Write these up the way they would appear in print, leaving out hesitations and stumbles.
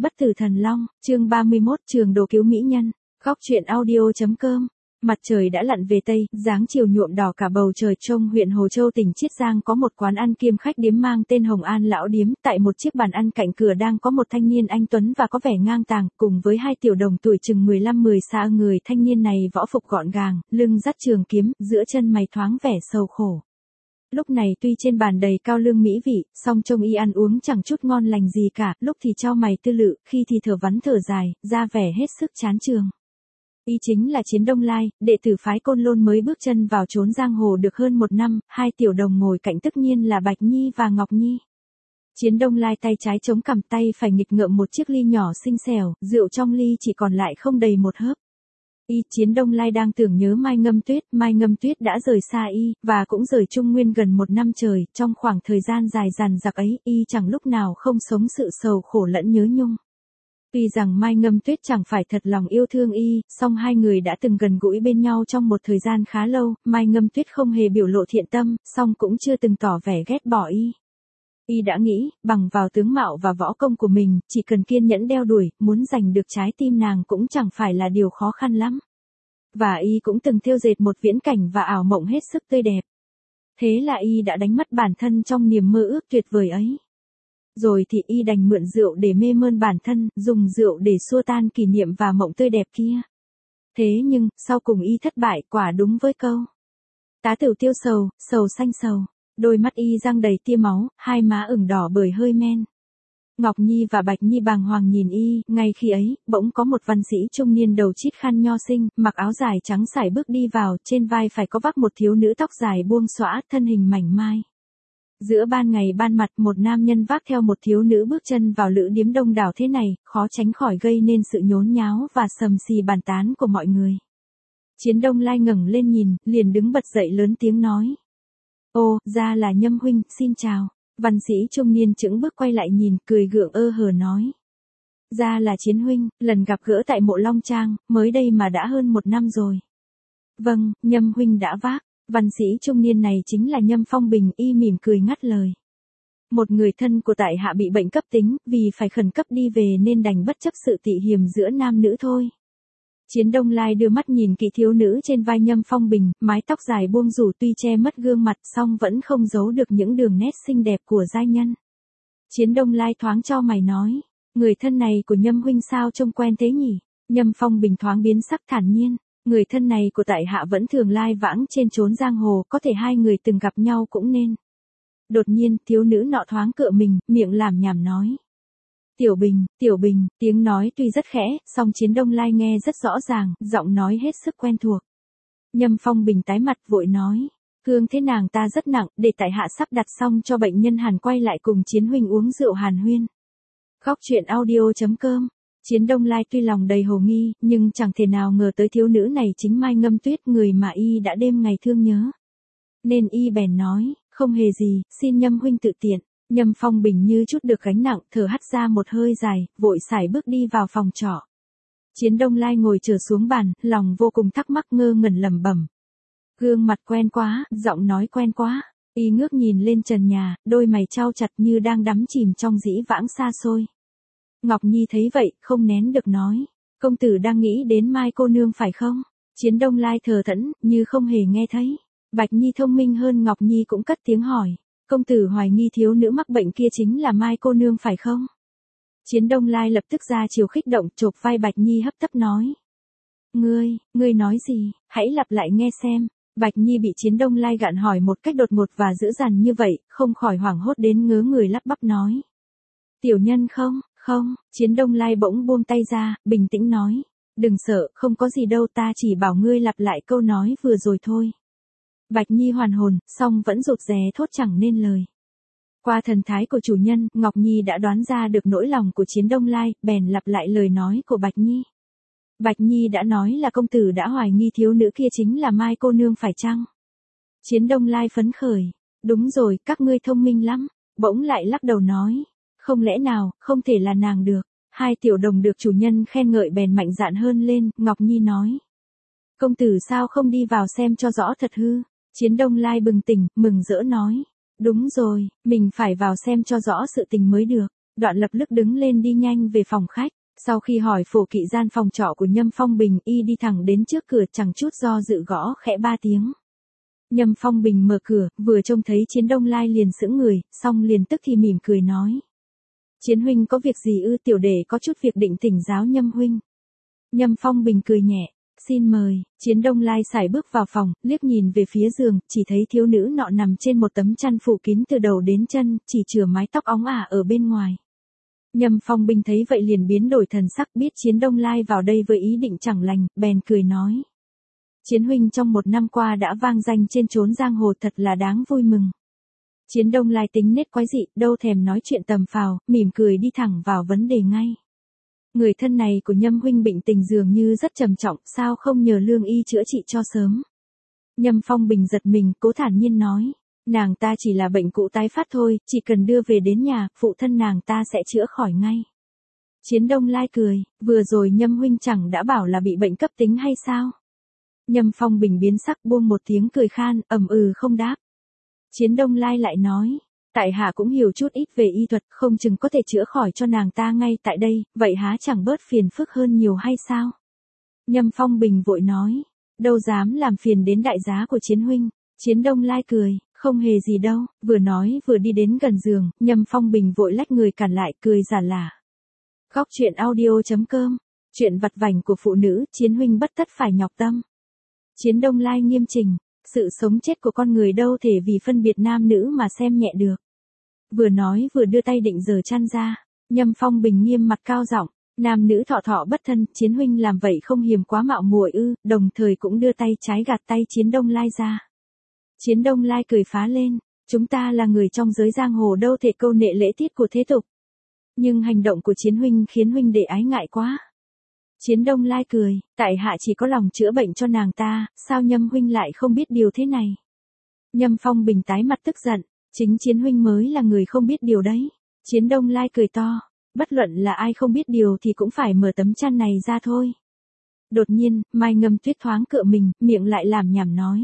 Bất tử thần long, chương 31, trường đồ cứu mỹ nhân. Góc truyện audio.com. Mặt trời đã lặn về tây, dáng chiều nhuộm đỏ cả bầu trời. Trong huyện Hồ Châu tỉnh Chiết Giang có một quán ăn kiêm khách điếm mang tên Hồng An Lão Điếm. Tại một chiếc bàn ăn cạnh cửa đang có một thanh niên anh tuấn và có vẻ ngang tàng, cùng với hai tiểu đồng tuổi chừng 15-16. Người thanh niên này võ phục gọn gàng, lưng dắt trường kiếm, giữa chân mày thoáng vẻ sầu khổ. Lúc này tuy trên bàn đầy cao lương mỹ vị, song trông y ăn uống chẳng chút ngon lành gì cả, lúc thì chau mày tư lự, khi thì thở vắn thở dài, ra vẻ hết sức chán trường. Y chính là Chiến Đông Lai, đệ tử phái Côn Lôn mới bước chân vào chốn giang hồ được hơn một năm. Hai tiểu đồng ngồi cạnh tất nhiên là Bạch Nhi và Ngọc Nhi. Chiến Đông Lai tay trái chống cằm, tay phải nghịch ngợm một chiếc ly nhỏ xinh xẻo, rượu trong ly chỉ còn lại không đầy một hớp. Chiến Đông Lai đang tưởng nhớ Mai Ngâm Tuyết đã rời xa y, và cũng rời Trung Nguyên gần một năm trời. Trong khoảng thời gian dài dằng dặc ấy, y chẳng lúc nào không sống sự sầu khổ lẫn nhớ nhung. Tuy rằng Mai Ngâm Tuyết chẳng phải thật lòng yêu thương y, song hai người đã từng gần gũi bên nhau trong một thời gian khá lâu. Mai Ngâm Tuyết không hề biểu lộ thiện tâm, song cũng chưa từng tỏ vẻ ghét bỏ y. Y đã nghĩ, bằng vào tướng mạo và võ công của mình, chỉ cần kiên nhẫn đeo đuổi, muốn giành được trái tim nàng cũng chẳng phải là điều khó khăn lắm. Và y cũng từng thêu dệt một viễn cảnh và ảo mộng hết sức tươi đẹp. Thế là y đã đánh mất bản thân trong niềm mơ ước tuyệt vời ấy. Rồi thì y đành mượn rượu để mê mơn bản thân, dùng rượu để xua tan kỷ niệm và mộng tươi đẹp kia. Thế nhưng, sau cùng y thất bại, quả đúng với câu tá tửu tiêu sầu, sầu xanh sầu. Đôi mắt y răng đầy tia máu, hai má ửng đỏ bởi hơi men. Ngọc Nhi và Bạch Nhi bàng hoàng nhìn y. Ngay khi ấy, bỗng có một văn sĩ trung niên đầu chít khăn nho sinh, mặc áo dài trắng sải bước đi vào, trên vai phải có vác một thiếu nữ tóc dài buông xõa, thân hình mảnh mai. Giữa ban ngày ban mặt, một nam nhân vác theo một thiếu nữ bước chân vào lữ điếm đông đảo thế này, khó tránh khỏi gây nên sự nhốn nháo và sầm xì bàn tán của mọi người. Chiến Đông Lai ngẩng lên nhìn, liền đứng bật dậy lớn tiếng nói: "Ô, ra là Nhâm huynh, xin chào." Văn sĩ trung niên chững bước quay lại nhìn, cười gượng hờ nói: "Ra là Chiến huynh, lần gặp gỡ tại Mộ Long Trang, mới đây mà đã hơn một năm rồi." "Vâng, Nhâm huynh đã vác." Văn sĩ trung niên này chính là Nhâm Phong Bình. Y mỉm cười ngắt lời: "Một người thân của tại hạ bị bệnh cấp tính, vì phải khẩn cấp đi về nên đành bất chấp sự tị hiềm giữa nam nữ thôi." Chiến Đông Lai đưa mắt nhìn kỹ thiếu nữ trên vai Nhâm Phong Bình, mái tóc dài buông rủ tuy che mất gương mặt, song vẫn không giấu được những đường nét xinh đẹp của giai nhân. Chiến Đông Lai thoáng chau mày nói: "Người thân này của Nhâm huynh sao trông quen thế nhỉ?" Nhâm Phong Bình thoáng biến sắc thản nhiên: "Người thân này của tại hạ vẫn thường lai vãng trên chốn giang hồ, có thể hai người từng gặp nhau cũng nên." Đột nhiên, thiếu nữ nọ thoáng cựa mình, miệng lảm nhảm nói: Tiểu Bình." Tiếng nói tuy rất khẽ, song Chiến Đông Lai nghe rất rõ ràng, giọng nói hết sức quen thuộc. Nhâm Phong Bình tái mặt vội nói: "Thương thế nàng ta rất nặng, để tại hạ sắp đặt xong cho bệnh nhân hàn quay lại cùng Chiến huynh uống rượu hàn huyên." Góc truyện audio.com. Chiến Đông Lai tuy lòng đầy hồ nghi, nhưng chẳng thể nào ngờ tới thiếu nữ này chính Mai Ngâm Tuyết, người mà y đã đêm ngày thương nhớ. Nên y bèn nói: "Không hề gì, xin Nhâm huynh tự tiện." Nhâm Phong Bình như chút được gánh nặng, thở hắt ra một hơi dài, vội sải bước đi vào phòng trọ. Chiến Đông Lai ngồi chờ xuống bàn, lòng vô cùng thắc mắc, ngơ ngẩn lẩm bẩm: "Gương mặt quen quá, giọng nói quen quá." Y ngước nhìn lên trần nhà, đôi mày chau chặt như đang đắm chìm trong dĩ vãng xa xôi. Ngọc Nhi thấy vậy, không nén được nói: "Công tử đang nghĩ đến Mai cô nương phải không?" Chiến Đông Lai thờ thẫn, như không hề nghe thấy. Bạch Nhi thông minh hơn Ngọc Nhi cũng cất tiếng hỏi: "Công tử hoài nghi thiếu nữ mắc bệnh kia chính là Mai cô nương phải không?" Chiến Đông Lai lập tức ra chiều khích động, chộp vai Bạch Nhi hấp tấp nói: Ngươi nói gì, hãy lặp lại nghe xem." Bạch Nhi bị Chiến Đông Lai gạn hỏi một cách đột ngột và dữ dằn như vậy, không khỏi hoảng hốt đến ngớ người, lắp bắp nói: "Tiểu nhân không." Chiến Đông Lai bỗng buông tay ra, bình tĩnh nói: "Đừng sợ, không có gì đâu, ta chỉ bảo ngươi lặp lại câu nói vừa rồi thôi." Bạch Nhi hoàn hồn, song vẫn rụt rè thốt chẳng nên lời. Qua thần thái của chủ nhân, Ngọc Nhi đã đoán ra được nỗi lòng của Chiến Đông Lai, bèn lặp lại lời nói của Bạch Nhi. "Bạch Nhi đã nói là công tử đã hoài nghi thiếu nữ kia chính là Mai cô nương phải chăng?" Chiến Đông Lai phấn khởi: "Đúng rồi, các ngươi thông minh lắm." Bỗng lại lắc đầu nói: "Không lẽ nào, không thể là nàng được." Hai tiểu đồng được chủ nhân khen ngợi bèn mạnh dạn hơn lên. Ngọc Nhi nói: "Công tử sao không đi vào xem cho rõ thật hư?" Chiến Đông Lai bừng tỉnh, mừng rỡ nói: "Đúng rồi, mình phải vào xem cho rõ sự tình mới được." Đoạn lập tức đứng lên đi nhanh về phòng khách. Sau khi hỏi phổ kỵ gian phòng trọ của Nhâm Phong Bình, y đi thẳng đến trước cửa chẳng chút do dự gõ khẽ 3 tiếng. Nhâm Phong Bình mở cửa, vừa trông thấy Chiến Đông Lai liền sững người, xong liền tức thì mỉm cười nói. Chiến huynh có việc gì ư? Tiểu đệ có chút việc định thỉnh giáo Nhâm huynh. Nhâm Phong Bình cười nhẹ, xin mời. Chiến Đông Lai sải bước vào phòng, liếc nhìn về phía giường, chỉ thấy thiếu nữ nọ nằm trên một tấm chăn phủ kín từ đầu đến chân, chỉ chừa mái tóc óng ả ở bên ngoài. Nhâm Phong Bình thấy vậy liền biến đổi thần sắc, biết Chiến Đông Lai vào đây với ý định chẳng lành, bèn cười nói. Chiến huynh trong 1 năm qua đã vang danh trên chốn giang hồ, thật là đáng vui mừng. Chiến Đông Lai tính nết quái dị, đâu thèm nói chuyện tầm phào, mỉm cười đi thẳng vào vấn đề ngay. Người thân này của Nhâm huynh bệnh tình dường như rất trầm trọng, sao không nhờ lương y chữa trị cho sớm. Nhâm Phong Bình giật mình, cố thản nhiên nói. Nàng ta chỉ là bệnh cũ tái phát thôi, chỉ cần đưa về đến nhà, phụ thân nàng ta sẽ chữa khỏi ngay. Chiến Đông Lai cười, vừa rồi Nhâm huynh chẳng đã bảo là bị bệnh cấp tính hay sao? Nhâm Phong Bình biến sắc, buông một tiếng cười khan, không đáp. Chiến Đông Lai lại nói, tại hạ cũng hiểu chút ít về y thuật, không chừng có thể chữa khỏi cho nàng ta ngay tại đây, vậy há chẳng bớt phiền phức hơn nhiều hay sao? Nhâm Phong Bình vội nói, đâu dám làm phiền đến đại giá của Chiến huynh. Chiến Đông Lai cười, không hề gì đâu, vừa nói vừa đi đến gần giường, Nhâm Phong Bình vội lách người cản lại, cười giả lả. Góc truyện audio.com, chuyện vặt vảnh của phụ nữ, Chiến huynh bất tất phải nhọc tâm. Chiến Đông Lai nghiêm chỉnh, sự sống chết của con người đâu thể vì phân biệt nam nữ mà xem nhẹ được. Vừa nói vừa đưa tay định giở chăn ra, Nhâm Phong Bình nghiêm mặt cao giọng, nam nữ thọ thọ bất thân, Chiến huynh làm vậy không hiềm quá mạo muội ư? Đồng thời cũng đưa tay trái gạt tay Chiến Đông Lai ra. Chiến Đông Lai cười phá lên, chúng ta là người trong giới giang hồ đâu thể câu nệ lễ tiết của thế tục. Nhưng hành động của Chiến huynh khiến huynh đệ ái ngại quá. Chiến Đông Lai cười, tại hạ chỉ có lòng chữa bệnh cho nàng ta, sao Nhâm huynh lại không biết điều thế này? Nhâm Phong Bình tái mặt tức giận, chính Chiến huynh mới là người không biết điều đấy. Chiến Đông Lai cười to, bất luận là ai không biết điều thì cũng phải mở tấm chăn này ra thôi. Đột nhiên, Mai Ngâm Tuyết thoáng cựa mình, miệng lại làm nhảm nói.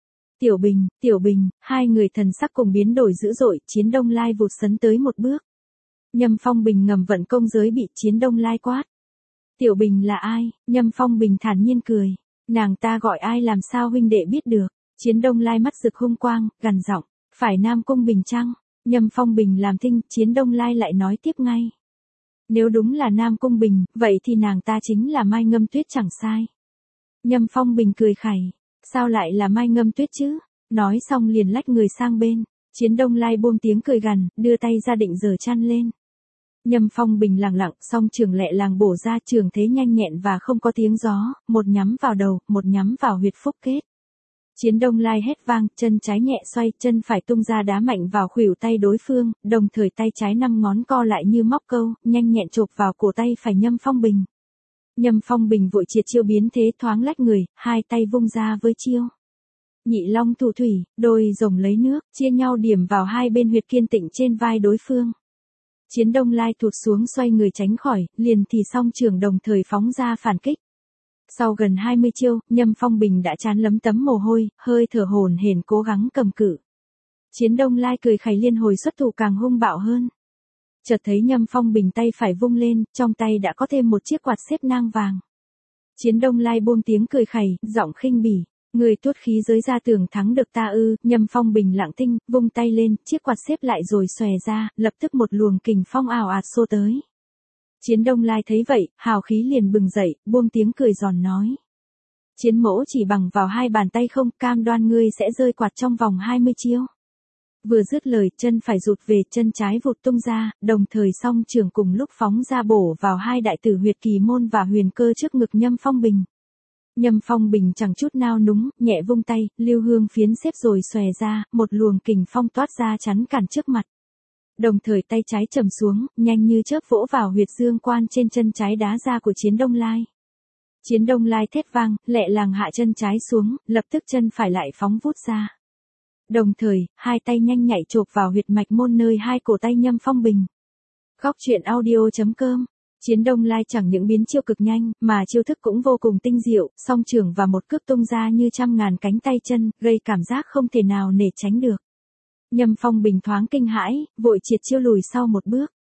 Tiểu Bình, hai người thần sắc cùng biến đổi dữ dội, Chiến Đông Lai vụt sấn tới một bước. Nhâm Phong Bình ngầm vận công giới bị Chiến Đông Lai quát. Tiểu Bình là ai? Nhâm Phong Bình thản nhiên cười. Nàng ta gọi ai làm sao huynh đệ biết được? Chiến Đông Lai mắt rực hung quang, gằn giọng, phải Nam Cung Bình chăng? Nhâm Phong Bình làm thinh, Chiến Đông Lai lại nói tiếp ngay. Nếu đúng là Nam Cung Bình, vậy thì nàng ta chính là Mai Ngâm Tuyết chẳng sai. Nhâm Phong Bình cười khẩy. Sao lại là Mai Ngâm Tuyết chứ? Nói xong liền lách người sang bên. Chiến Đông Lai buông tiếng cười gằn, đưa tay ra định giở chăn lên. Nhâm Phong Bình lẳng lặng, song trường lẹ làng bổ ra, trường thế nhanh nhẹn và không có tiếng gió, một nhắm vào đầu, một nhắm vào huyệt phúc kết. Chiến Đông Lai hét vang, chân trái nhẹ xoay, chân phải tung ra đá mạnh vào khuỷu tay đối phương, đồng thời tay trái 5 ngón co lại như móc câu, nhanh nhẹn chộp vào cổ tay phải Nhâm Phong Bình. Nhâm Phong Bình vội triệt chiêu biến thế, thoáng lách người, hai tay vung ra với chiêu Nhị Long Thủ Thủy, đôi rồng lấy nước, chia nhau điểm vào hai bên huyệt kiên tịnh trên vai đối phương. Chiến Đông Lai thụt xuống xoay người tránh khỏi, liền thì song trường đồng thời phóng ra phản kích. Sau gần 20 chiêu, Nhâm Phong Bình đã trán lấm tấm mồ hôi, hơi thở hổn hển cố gắng cầm cự. Chiến Đông Lai cười khẩy liên hồi xuất thủ càng hung bạo hơn. Chợt thấy Nhâm Phong Bình tay phải vung lên, trong tay đã có thêm một chiếc quạt xếp nang vàng. Chiến Đông Lai buông tiếng cười khẩy, giọng khinh bỉ, người tuốt khí giới ra tưởng thắng được ta ư? Nhâm Phong Bình lặng thinh, vung tay lên, chiếc quạt xếp lại rồi xòe ra, lập tức một luồng kình phong ào ạt xô tới. Chiến Đông Lai thấy vậy, hào khí liền bừng dậy, buông tiếng cười giòn nói. Chiến mỗ chỉ bằng vào hai bàn tay không, cam đoan ngươi sẽ rơi quạt trong vòng 20 chiêu. Vừa dứt lời, chân phải rụt về, chân trái vụt tung ra, đồng thời song trường cùng lúc phóng ra bổ vào hai đại tử huyệt kỳ môn và huyền cơ trước ngực Nhâm Phong Bình. Nhâm Phong Bình chẳng chút nao núng, nhẹ vung tay, lưu hương phiến xếp rồi xòe ra, một luồng kình phong toát ra chắn cản trước mặt. Đồng thời tay trái trầm xuống, nhanh như chớp vỗ vào huyệt dương quan trên chân trái đá ra của Chiến Đông Lai. Chiến Đông Lai thét vang, lẹ làng hạ chân trái xuống, lập tức chân phải lại phóng vút ra. Đồng thời, hai tay nhanh nhạy chộp vào huyệt mạch môn nơi hai cổ tay Nhâm Phong Bình. Góc truyện audio.com. Chiến Đông Lai chẳng những biến chiêu cực nhanh, mà chiêu thức cũng vô cùng tinh diệu, song trường và một cước tung ra như trăm ngàn cánh tay chân, gây cảm giác không thể nào nể tránh được. Nhâm Phong Bình thoáng kinh hãi, vội triệt chiêu lùi sau một bước.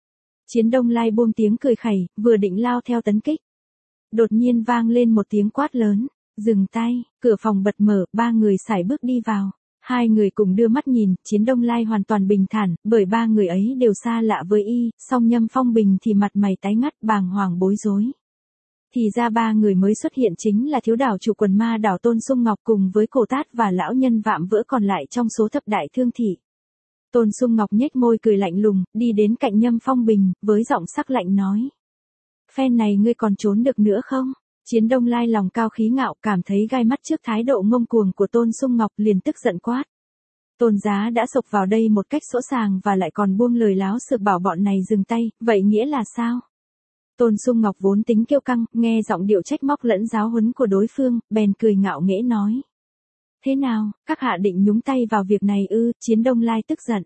Chiến Đông Lai buông tiếng cười khẩy, vừa định lao theo tấn kích. Đột nhiên vang lên một tiếng quát lớn, dừng tay, cửa phòng bật mở, ba người sải bước đi vào. Hai người cùng đưa mắt nhìn, Chiến Đông Lai hoàn toàn bình thản, bởi ba người ấy đều xa lạ với y, song Nhâm Phong Bình thì mặt mày tái ngắt, bàng hoàng bối rối. Thì ra ba người mới xuất hiện chính là thiếu đảo chủ quần ma đảo Tôn Sung Ngọc cùng với Cổ Tát và lão nhân Vạm Vỡ còn lại trong số thập đại thương thị. Tôn Sung Ngọc nhếch môi cười lạnh lùng, đi đến cạnh Nhâm Phong Bình, với giọng sắc lạnh nói. Phen này ngươi còn trốn được nữa không? Chiến Đông Lai lòng cao khí ngạo, cảm thấy gai mắt trước thái độ ngông cuồng của Tôn Sung Ngọc, liền tức giận quát. Tôn Giá đã sộc vào đây một cách sỗ sàng và lại còn buông lời láo xược bảo bọn này dừng tay, vậy nghĩa là sao? Tôn Sung Ngọc vốn tính kiêu căng, nghe giọng điệu trách móc lẫn giáo huấn của đối phương, bèn cười ngạo nghễ nói. Thế nào, các hạ định nhúng tay vào việc này ư? Chiến Đông Lai tức giận.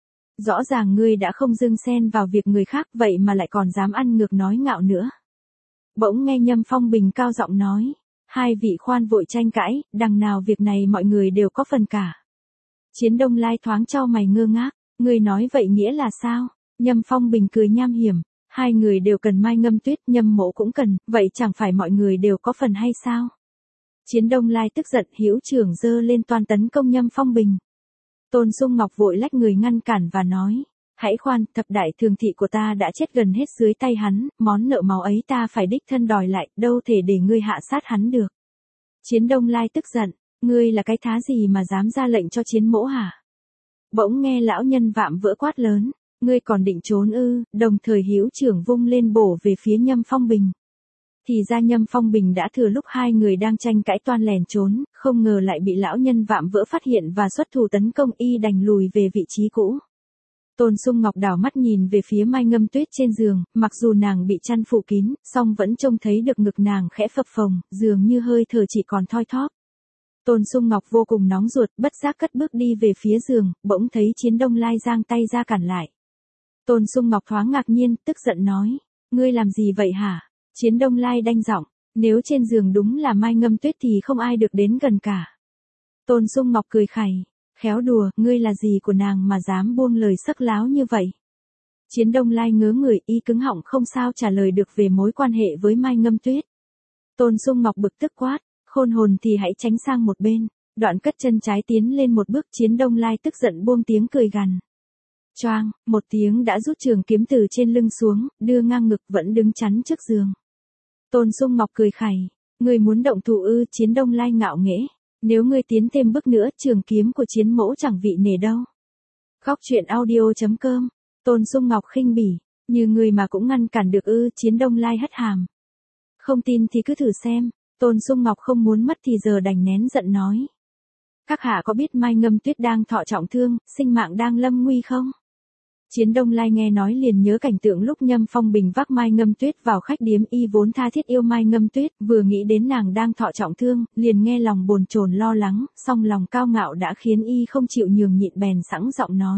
Rõ ràng ngươi đã không dưng xen vào việc người khác, vậy mà lại còn dám ăn ngược nói ngạo nữa. Bỗng nghe Nhâm Phong Bình cao giọng nói. Hai vị khoan vội tranh cãi, đằng nào việc này mọi người đều có phần cả. Chiến Đông Lai thoáng chau mày ngơ ngác, ngươi nói vậy nghĩa là sao? Nhâm Phong Bình cười nham hiểm. Hai người đều cần Mai Ngâm Tuyết, Nhâm Mỗ cũng cần, vậy chẳng phải mọi người đều có phần hay sao? Chiến Đông Lai tức giận, hữu trưởng giơ lên toan tấn công Nhâm Phong Bình. Tôn Sung Ngọc vội lách người ngăn cản và nói. Hãy khoan, thập đại thường thị của ta đã chết gần hết dưới tay hắn, món nợ máu ấy ta phải đích thân đòi lại, đâu thể để ngươi hạ sát hắn được. Chiến Đông Lai tức giận, ngươi là cái thá gì mà dám ra lệnh cho Chiến Mỗ hả? Bỗng nghe lão nhân Vạm Vỡ quát lớn, ngươi còn định trốn ư? Đồng thời hữu trưởng vung lên bổ về phía Nhâm Phong Bình. Thì ra Nhâm Phong Bình đã thừa lúc hai người đang tranh cãi toan lèn trốn, không ngờ lại bị lão nhân Vạm Vỡ phát hiện và xuất thủ tấn công, y đành lùi về vị trí cũ. Tôn Sung Ngọc đảo mắt nhìn về phía Mai Ngâm Tuyết trên giường, mặc dù nàng bị chăn phủ kín, song vẫn trông thấy được ngực nàng khẽ phập phồng, dường như hơi thở chỉ còn thoi thóp. Tôn Sung Ngọc vô cùng nóng ruột, bất giác cất bước đi về phía giường, bỗng thấy Chiến Đông Lai giang tay ra cản lại. Tôn Sung Ngọc thoáng ngạc nhiên, tức giận nói, ngươi làm gì vậy hả? Chiến Đông Lai đanh giọng, nếu trên giường đúng là Mai Ngâm Tuyết thì không ai được đến gần cả. Tôn Sung Ngọc cười khẩy, khéo đùa, ngươi là gì của nàng mà dám buông lời sắc láo như vậy? Chiến Đông Lai ngớ người, y cứng họng không sao trả lời được về mối quan hệ với Mai Ngâm Tuyết. Tôn Sung Ngọc bực tức quát, khôn hồn thì hãy tránh sang một bên, đoạn cất chân trái tiến lên một bước. Chiến Đông Lai tức giận buông tiếng cười gằn. Choang, một tiếng đã rút trường kiếm từ trên lưng xuống, đưa ngang ngực vẫn đứng chắn trước giường. Tôn Sung Ngọc cười khẩy, ngươi muốn động thủ ư? Chiến Đông Lai ngạo nghễ, nếu ngươi tiến thêm bước nữa, trường kiếm của Chiến Mỗ chẳng vị nể đâu. Góc truyện audio.com, Tôn Sung Ngọc khinh bỉ, như ngươi mà cũng ngăn cản được ư? Chiến Đông Lai hất hàm. Không tin thì cứ thử xem. Tôn Sung Ngọc không muốn mất thì giờ đành nén giận nói. Các hạ có biết Mai Ngâm Tuyết đang thọ trọng thương, sinh mạng đang lâm nguy không? Chiến Đông Lai nghe nói liền nhớ cảnh tượng lúc Nhâm Phong Bình vác Mai Ngâm Tuyết vào khách điếm, y vốn tha thiết yêu Mai Ngâm Tuyết, vừa nghĩ đến nàng đang thọ trọng thương, liền nghe lòng bồn chồn lo lắng, song lòng cao ngạo đã khiến y không chịu nhường nhịn, bèn sẵn giọng nói.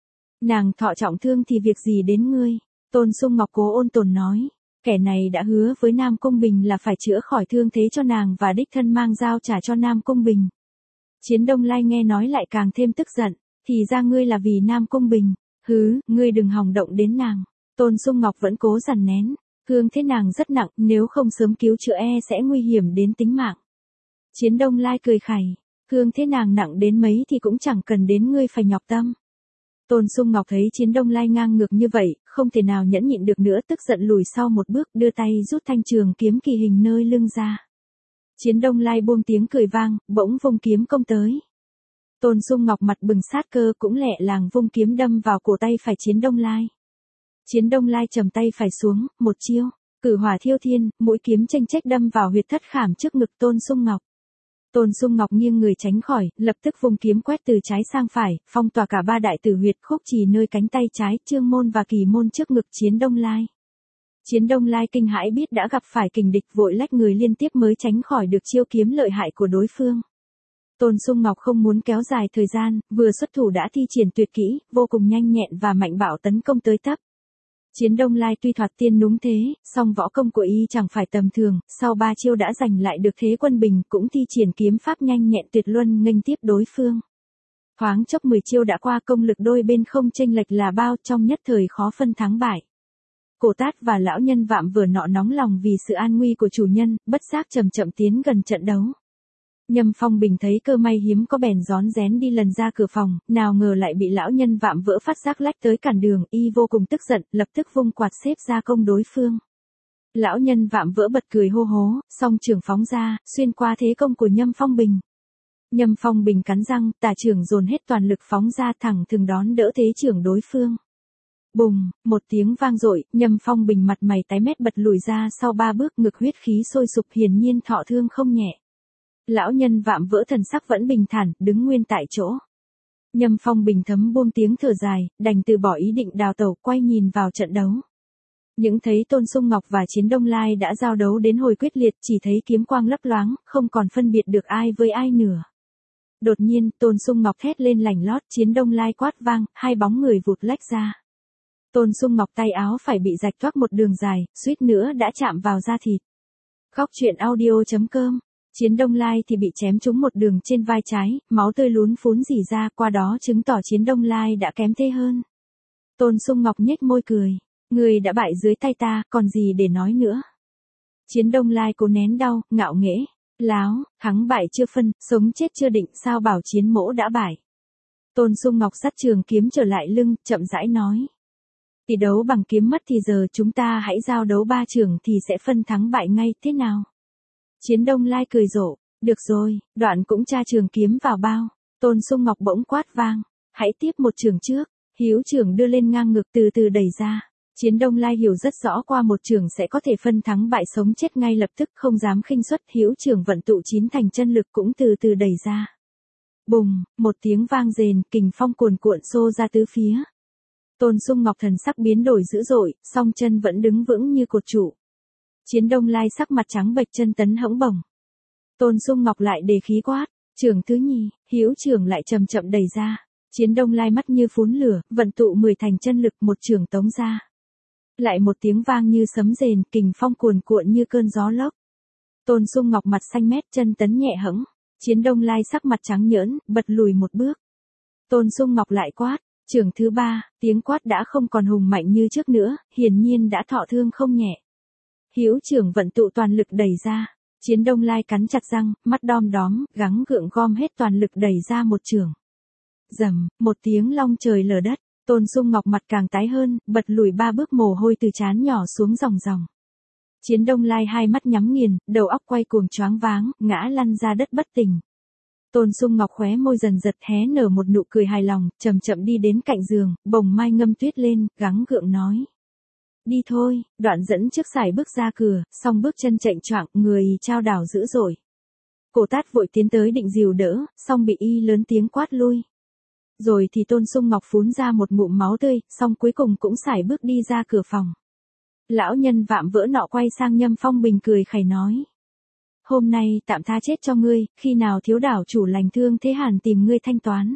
Nàng thọ trọng thương thì việc gì đến ngươi? Tôn Sung Ngọc cố ôn tồn nói. Kẻ này đã hứa với Nam Cung Bình là phải chữa khỏi thương thế cho nàng và đích thân mang dao trả cho Nam Cung Bình. Chiến Đông Lai nghe nói lại càng thêm tức giận, thì ra ngươi là vì Nam Cung Bình. Hứ, ngươi đừng hòng động đến nàng. Tôn Sung Ngọc vẫn cố dằn nén, thương thế nàng rất nặng, nếu không sớm cứu chữa sẽ nguy hiểm đến tính mạng. Chiến Đông Lai cười khẩy, thương thế nàng nặng đến mấy thì cũng chẳng cần đến ngươi phải nhọc tâm. Tôn Sung Ngọc thấy Chiến Đông Lai ngang ngược như vậy, không thể nào nhẫn nhịn được nữa, tức giận lùi sau một bước, đưa tay rút thanh trường kiếm kỳ hình nơi lưng ra. Chiến Đông Lai buông tiếng cười vang, bỗng vung kiếm công tới. Tôn Sung Ngọc mặt bừng sát cơ, cũng lẹ làng vung kiếm đâm vào cổ tay phải Chiến Đông Lai. Chiến Đông Lai trầm tay phải xuống, một chiêu, cử hỏa thiêu thiên, mũi kiếm chênh chách đâm vào huyệt thất khảm trước ngực Tôn Sung Ngọc. Tôn Sung Ngọc nghiêng người tránh khỏi, lập tức vung kiếm quét từ trái sang phải, phong tỏa cả ba đại tử huyệt, khúc trì nơi cánh tay trái, trương môn và kỳ môn trước ngực Chiến Đông Lai. Chiến Đông Lai kinh hãi biết đã gặp phải kình địch, vội lách người liên tiếp mới tránh khỏi được chiêu kiếm lợi hại của đối phương. Tôn Sung Ngọc không muốn kéo dài thời gian, vừa xuất thủ đã thi triển tuyệt kỹ, vô cùng nhanh nhẹn và mạnh bạo tấn công tới tấp. Chiến Đông Lai tuy thoạt tiên núng thế, song võ công của y chẳng phải tầm thường, sau 3 chiêu đã giành lại được thế quân bình, cũng thi triển kiếm pháp nhanh nhẹn tuyệt luân nghênh tiếp đối phương. Thoáng chốc 10 chiêu đã qua, công lực đôi bên không chênh lệch là bao, trong nhất thời khó phân thắng bại. Cổ Tát và lão nhân Vạm vừa nọ nóng lòng vì sự an nguy của chủ nhân, bất giác chậm chậm tiến gần trận đấu. Nhâm Phong Bình thấy cơ may hiếm có bèn rón rén đi lần ra cửa phòng, nào ngờ lại bị lão nhân Vạm Vỡ phát giác lách tới cản đường, y vô cùng tức giận, lập tức vung quạt xếp ra công đối phương. Lão nhân Vạm Vỡ bật cười hô hố, song trường phóng ra, xuyên qua thế công của Nhâm Phong Bình. Nhâm Phong Bình cắn răng, tà trưởng dồn hết toàn lực phóng ra thẳng thường đón đỡ thế trưởng đối phương. Bùng, một tiếng vang dội, Nhâm Phong Bình mặt mày tái mét bật lùi ra sau 3 bước, ngực huyết khí sôi sục, hiển nhiên thọ thương không nhẹ. Lão nhân Vạm Vỡ thần sắc vẫn bình thản, đứng nguyên tại chỗ. Nhâm Phong Bình thấm buông tiếng thở dài, đành từ bỏ ý định đào tẩu, quay nhìn vào trận đấu. Những thấy Tôn Sung Ngọc và Chiến Đông Lai đã giao đấu đến hồi quyết liệt, chỉ thấy kiếm quang lấp loáng, không còn phân biệt được ai với ai nữa. Đột nhiên, Tôn Sung Ngọc thét lên lành lót, Chiến Đông Lai quát vang, hai bóng người vụt lách ra. Tôn Sung Ngọc tay áo phải bị rạch toác một đường dài, suýt nữa đã chạm vào da thịt. Góc truyện audio.com. Chiến Đông Lai thì bị chém trúng một đường trên vai trái, máu tươi lún phún rỉ ra, qua đó chứng tỏ Chiến Đông Lai đã kém thế hơn. Tôn Sung Ngọc nhếch môi cười, người đã bại dưới tay ta, còn gì để nói nữa. Chiến Đông Lai cố nén đau, ngạo nghễ, láo, thắng bại chưa phân, sống chết chưa định, sao bảo Chiến mỗ đã bại. Tôn Sung Ngọc dắt trường kiếm trở lại lưng, chậm rãi nói. Tỷ đấu bằng kiếm mất thì giờ chúng ta hãy giao đấu 3 trường thì sẽ phân thắng bại ngay, thế nào? Chiến Đông Lai cười rộ, được rồi, đoạn cũng tra trường kiếm vào bao. Tôn Sung Ngọc bỗng quát vang, hãy tiếp một trường trước. Hữu trường đưa lên ngang ngực, từ từ đẩy ra. Chiến Đông Lai hiểu rất rõ qua một trường sẽ có thể phân thắng bại sống chết ngay lập tức, không dám khinh suất. Hữu trường vận tụ 9 thành chân lực cũng từ từ đẩy ra. Bùng, một tiếng vang rền, kình phong cuồn cuộn xô ra tứ phía. Tôn Sung Ngọc thần sắc biến đổi dữ dội, song chân vẫn đứng vững như cột trụ. Chiến Đông Lai sắc mặt trắng bệch, chân tấn hẫng bổng. Tôn Sung Ngọc lại đề khí quát, trường thứ nhì, hữu trường lại chậm chậm đẩy ra. Chiến Đông Lai mắt như phún lửa, vận tụ 10 thành chân lực, một trường tống ra. Lại một tiếng vang như sấm rền, kình phong cuồn cuộn như cơn gió lốc. Tôn Sung Ngọc mặt xanh mét, chân tấn nhẹ hẫng. Chiến Đông Lai sắc mặt trắng nhỡn, bật lùi một bước. Tôn Sung Ngọc lại quát, trường thứ 3, tiếng quát đã không còn hùng mạnh như trước nữa, hiển nhiên đã thọ thương không nhẹ. Hữu trường vận tụ toàn lực đẩy ra. Chiến Đông Lai cắn chặt răng, mắt đom đóm, gắng gượng gom hết toàn lực đẩy ra một trường. Rầm, một tiếng long trời lở đất. Tôn Sung Ngọc mặt càng tái hơn, bật lùi 3 bước, mồ hôi từ trán nhỏ xuống ròng ròng. Chiến Đông Lai hai mắt nhắm nghiền, đầu óc quay cuồng choáng váng, ngã lăn ra đất bất tỉnh. Tôn Sung Ngọc khóe môi dần giật hé nở một nụ cười hài lòng, chậm chậm đi đến cạnh giường, bồng mai ngâm tuyết lên, gắng gượng nói. Đi thôi, đoạn dẫn trước sải bước ra cửa, song bước chân chệch choạng, người chao đảo dữ dội. Cổ Tát vội tiến tới định dìu đỡ, song bị y lớn tiếng quát lui. Rồi thì Tôn Sung Ngọc phún ra một ngụm máu tươi, song cuối cùng cũng sải bước đi ra cửa phòng. Lão nhân Vạm Vỡ nọ quay sang Nhâm Phong Bình cười khẩy nói. Hôm nay tạm tha chết cho ngươi, khi nào thiếu đảo chủ lành thương thế hàn tìm ngươi thanh toán.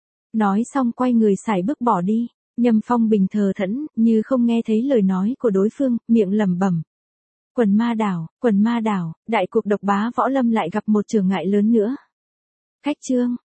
Nói xong quay người sải bước bỏ đi. Nhâm Phong Bình thờ thẫn, như không nghe thấy lời nói của đối phương, miệng lẩm bẩm. Quần ma đảo, đại cuộc độc bá võ lâm lại gặp một trở ngại lớn nữa. Khách chương.